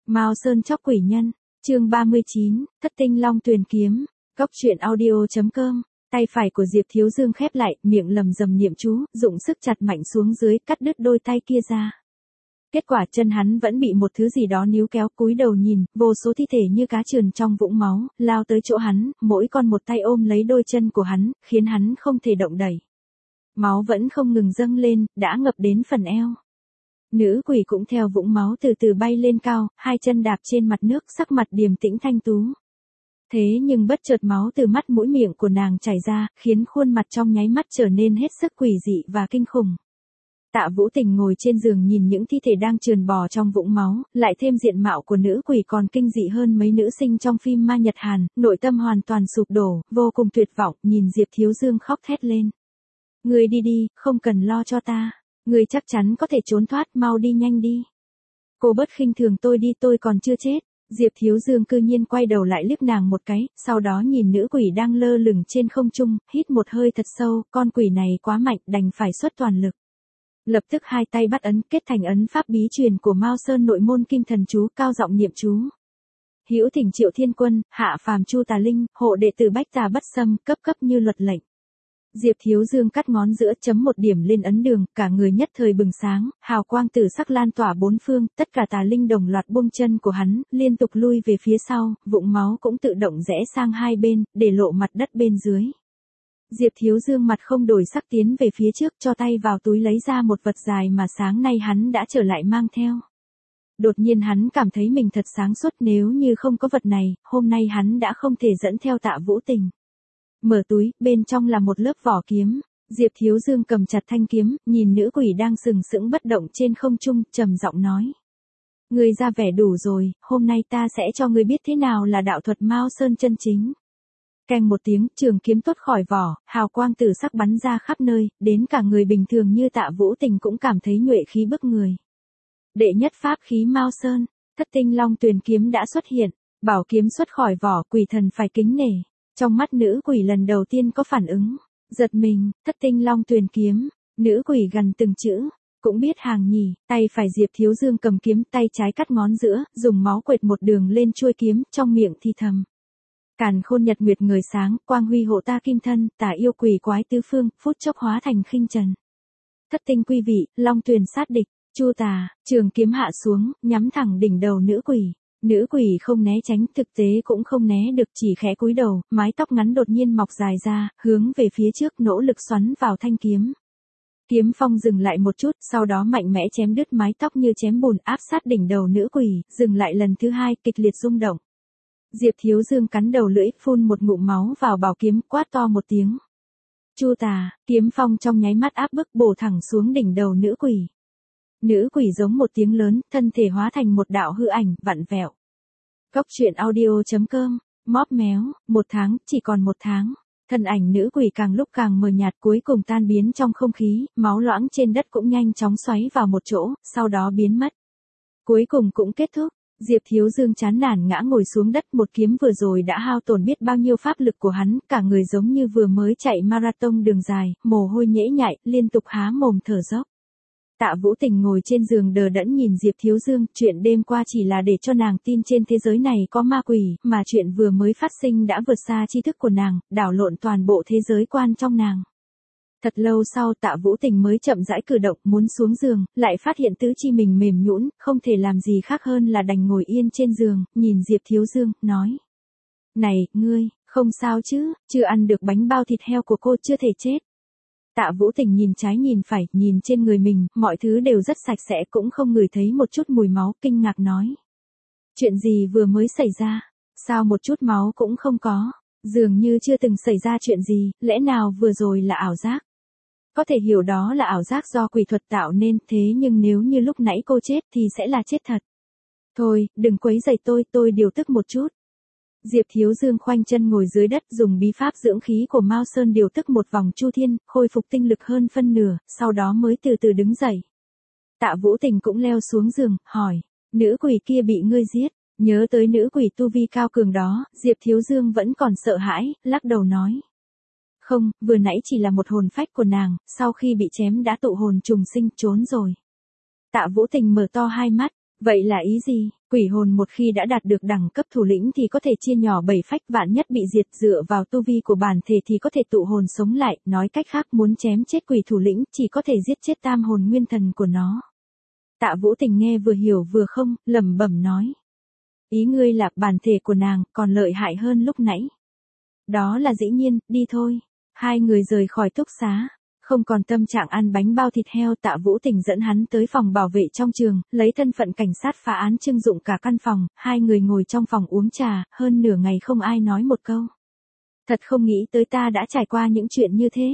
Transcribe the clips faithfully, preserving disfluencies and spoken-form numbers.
Mao Sơn chóc quỷ nhân, chương ba mươi chín, Thất tinh long tuyền kiếm, Góc truyện audio chấm com. Tay phải của Diệp Thiếu Dương khép lại, miệng lầm rầm niệm chú, dụng sức chặt mạnh xuống dưới, cắt đứt đôi tay kia ra. Kết quả chân hắn vẫn bị một thứ gì đó níu kéo, cúi đầu nhìn, vô số thi thể như cá trườn trong vũng máu, lao tới chỗ hắn, mỗi con một tay ôm lấy đôi chân của hắn, khiến hắn không thể động đẩy. Máu vẫn không ngừng dâng lên, đã ngập đến phần eo. Nữ quỷ cũng theo vũng máu từ từ bay lên cao, hai chân đạp trên mặt nước, sắc mặt điềm tĩnh thanh tú. Thế nhưng bất chợt máu từ mắt mũi miệng của nàng chảy ra, khiến khuôn mặt trong nháy mắt trở nên hết sức quỷ dị và kinh khủng. Tạ Vũ Tình ngồi trên giường nhìn những thi thể đang trườn bò trong vũng máu, lại thêm diện mạo của nữ quỷ còn kinh dị hơn mấy nữ sinh trong phim ma Nhật Hàn, nội tâm hoàn toàn sụp đổ, vô cùng tuyệt vọng, nhìn Diệp Thiếu Dương khóc thét lên. Ngươi đi đi, không cần lo cho ta. Ngươi chắc chắn có thể trốn thoát, mau đi nhanh đi. Cô bớt khinh thường tôi đi, tôi còn chưa chết. Diệp Thiếu Dương cư nhiên quay đầu lại liếc nàng một cái, sau đó nhìn nữ quỷ đang lơ lửng trên không trung, hít một hơi thật sâu, con quỷ này quá mạnh, đành phải xuất toàn lực. Lập tức hai tay bắt ấn, kết thành ấn pháp bí truyền của Mao Sơn nội môn kim thần chú, cao giọng niệm chú. Hữu Thỉnh Triệu Thiên Quân, hạ phàm Chu Tà Linh, hộ đệ tử Bách Tà Bất Xâm, cấp cấp như luật lệnh. Diệp Thiếu Dương cắt ngón giữa, chấm một điểm lên ấn đường, cả người nhất thời bừng sáng, hào quang tử sắc lan tỏa bốn phương, tất cả tà linh đồng loạt buông chân của hắn, liên tục lui về phía sau, vũng máu cũng tự động rẽ sang hai bên, để lộ mặt đất bên dưới. Diệp Thiếu Dương mặt không đổi sắc tiến về phía trước, cho tay vào túi lấy ra một vật dài mà sáng nay hắn đã trở lại mang theo. Đột nhiên hắn cảm thấy mình thật sáng suốt, nếu như không có vật này, hôm nay hắn đã không thể dẫn theo Tạ Vũ Tình. Mở túi, bên trong là một lớp vỏ kiếm. Diệp Thiếu Dương cầm chặt thanh kiếm, nhìn nữ quỷ đang sừng sững bất động trên không trung, trầm giọng nói. Ngươi ra vẻ đủ rồi, hôm nay ta sẽ cho ngươi biết thế nào là đạo thuật Mao Sơn chân chính. Keng một tiếng, trường kiếm tuốt khỏi vỏ, hào quang tử sắc bắn ra khắp nơi, đến cả người bình thường như Tạ Vũ Tình cũng cảm thấy nhuệ khí bức người. Đệ nhất pháp khí Mao Sơn, Thất tinh long tuyền kiếm đã xuất hiện, bảo kiếm xuất khỏi vỏ, quỷ thần phải kính nể. Trong mắt nữ quỷ lần đầu tiên có phản ứng, giật mình, Thất tinh long tuyền kiếm, nữ quỷ gần từng chữ, cũng biết hàng nhỉ, tay phải Diệp Thiếu Dương cầm kiếm, tay trái cắt ngón giữa, dùng máu quệt một đường lên chuôi kiếm, trong miệng thì thầm. Càn khôn nhật nguyệt người sáng, quang huy hộ ta kim thân, tả yêu quỷ quái tứ phương, phút chốc hóa thành khinh trần. Thất tinh quy vị, long tuyền sát địch, Chu Tà, trường kiếm hạ xuống, nhắm thẳng đỉnh đầu nữ quỷ. Nữ quỷ không né tránh, thực tế cũng không né được, chỉ khẽ cúi đầu, mái tóc ngắn đột nhiên mọc dài ra, hướng về phía trước nỗ lực xoắn vào thanh kiếm. Kiếm phong dừng lại một chút, sau đó mạnh mẽ chém đứt mái tóc như chém bùn, áp sát đỉnh đầu nữ quỷ, dừng lại lần thứ hai, kịch liệt rung động. Diệp Thiếu Dương cắn đầu lưỡi, phun một ngụm máu vào bảo kiếm, quát to một tiếng. Chu Tà, kiếm phong trong nháy mắt áp bức bổ thẳng xuống đỉnh đầu nữ quỷ. Nữ quỷ giống một tiếng lớn, thân thể hóa thành một đạo hư ảnh, vặn vẹo. Góc truyện audio chấm com, móp méo, một tháng, chỉ còn một tháng. Thân ảnh nữ quỷ càng lúc càng mờ nhạt, cuối cùng tan biến trong không khí, máu loãng trên đất cũng nhanh chóng xoáy vào một chỗ, sau đó biến mất. Cuối cùng cũng kết thúc. Diệp Thiếu Dương chán nản ngã ngồi xuống đất, một kiếm vừa rồi đã hao tổn biết bao nhiêu pháp lực của hắn, cả người giống như vừa mới chạy marathon đường dài, mồ hôi nhễ nhại, liên tục há mồm thở dốc. Tạ Vũ Tình ngồi trên giường đờ đẫn nhìn Diệp Thiếu Dương, chuyện đêm qua chỉ là để cho nàng tin trên thế giới này có ma quỷ, mà chuyện vừa mới phát sinh đã vượt xa tri thức của nàng, đảo lộn toàn bộ thế giới quan trong nàng. Thật lâu sau Tạ Vũ Tình mới chậm rãi cử động, muốn xuống giường, lại phát hiện tứ chi mình mềm nhũn, không thể làm gì khác hơn là đành ngồi yên trên giường, nhìn Diệp Thiếu Dương, nói. Này, ngươi, không sao chứ, chưa ăn được bánh bao thịt heo của cô, chưa thể chết. Tạ Vũ Tình nhìn trái nhìn phải, nhìn trên người mình, mọi thứ đều rất sạch sẽ, cũng không ngửi thấy một chút mùi máu, kinh ngạc nói. Chuyện gì vừa mới xảy ra? Sao một chút máu cũng không có? Dường như chưa từng xảy ra chuyện gì, lẽ nào vừa rồi là ảo giác? Có thể hiểu đó là ảo giác do quỷ thuật tạo nên, thế nhưng nếu như lúc nãy cô chết thì sẽ là chết thật. Thôi, đừng quấy rầy tôi, tôi điều tức một chút. Diệp Thiếu Dương khoanh chân ngồi dưới đất, dùng bí pháp dưỡng khí của Mao Sơn điều tức một vòng chu thiên, khôi phục tinh lực hơn phân nửa, sau đó mới từ từ đứng dậy. Tạ Vũ Tình cũng leo xuống giường, hỏi, nữ quỷ kia bị ngươi giết, nhớ tới nữ quỷ tu vi cao cường đó, Diệp Thiếu Dương vẫn còn sợ hãi, lắc đầu nói. Không, vừa nãy chỉ là một hồn phách của nàng, sau khi bị chém đã tụ hồn trùng sinh, trốn rồi. Tạ Vũ Tình mở to hai mắt, Vậy là ý gì? Quỷ hồn một khi đã đạt được đẳng cấp thủ lĩnh thì có thể chia nhỏ bảy phách, vạn nhất bị diệt, dựa vào tu vi của bản thể thì có thể tụ hồn sống lại, nói cách khác muốn chém chết quỷ thủ lĩnh chỉ có thể giết chết tam hồn nguyên thần của nó. Tạ Vũ Tình nghe vừa hiểu vừa không, lẩm bẩm nói. Ý ngươi là bản thể của nàng còn lợi hại hơn lúc nãy. Đó là dĩ nhiên, đi thôi. Hai người rời khỏi túc xá. Không còn tâm trạng ăn bánh bao thịt heo, Tạ Vũ Tình dẫn hắn tới phòng bảo vệ trong trường, lấy thân phận cảnh sát phá án trưng dụng cả căn phòng, hai người ngồi trong phòng uống trà, hơn nửa ngày không ai nói một câu. Thật không nghĩ tới ta đã trải qua những chuyện như thế.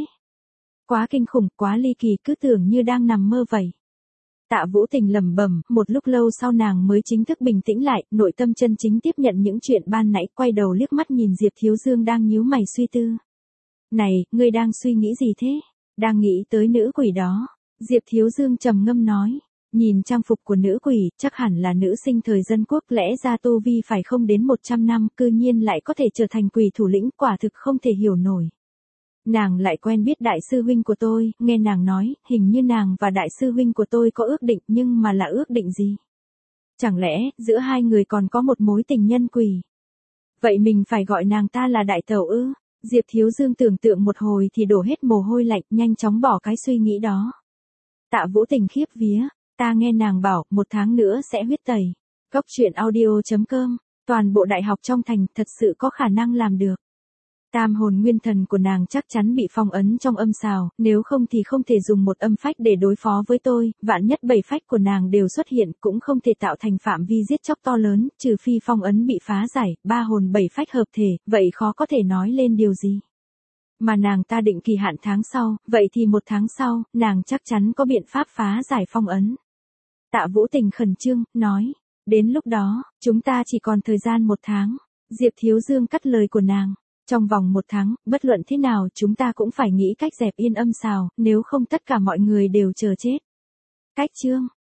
Quá kinh khủng, quá ly kỳ, cứ tưởng như đang nằm mơ vậy. Tạ Vũ Tình lẩm bẩm, một lúc lâu sau nàng mới chính thức bình tĩnh lại, nội tâm chân chính tiếp nhận những chuyện ban nãy, quay đầu liếc mắt nhìn Diệp Thiếu Dương đang nhíu mày suy tư. Này, ngươi đang suy nghĩ gì thế? Đang nghĩ tới nữ quỷ đó. Diệp Thiếu Dương trầm ngâm nói. Nhìn trang phục của nữ quỷ, chắc hẳn là nữ sinh thời dân quốc, lẽ ra tu vi phải không đến một trăm năm, cư nhiên lại có thể trở thành quỷ thủ lĩnh, quả thực không thể hiểu nổi. Nàng lại quen biết đại sư huynh của tôi, nghe nàng nói, hình như nàng và đại sư huynh của tôi có ước định, nhưng mà là ước định gì? Chẳng lẽ, giữa hai người còn có một mối tình nhân quỷ? Vậy mình phải gọi nàng ta là đại tẩu ư? Diệp Thiếu Dương tưởng tượng một hồi thì đổ hết mồ hôi lạnh, nhanh chóng bỏ cái suy nghĩ đó. Tạ Vũ Tình khiếp vía, ta nghe nàng bảo, một tháng nữa sẽ huyết tẩy. Cốc truyện audio chấm com, toàn bộ đại học trong thành thật sự có khả năng làm được. Tam hồn nguyên thần của nàng chắc chắn bị phong ấn trong âm xào, nếu không thì không thể dùng một âm phách để đối phó với tôi, vạn nhất bảy phách của nàng đều xuất hiện cũng không thể tạo thành phạm vi giết chóc to lớn, trừ phi phong ấn bị phá giải, ba hồn bảy phách hợp thể, vậy khó có thể nói lên điều gì. Mà nàng ta định kỳ hạn tháng sau, vậy thì một tháng sau, nàng chắc chắn có biện pháp phá giải phong ấn. Tạ Vũ Tình khẩn trương, nói, đến lúc đó, chúng ta chỉ còn thời gian một tháng. Diệp Thiếu Dương cắt lời của nàng. Trong vòng một tháng, bất luận thế nào chúng ta cũng phải nghĩ cách dẹp yên âm xào, nếu không tất cả mọi người đều chờ chết. Cách chương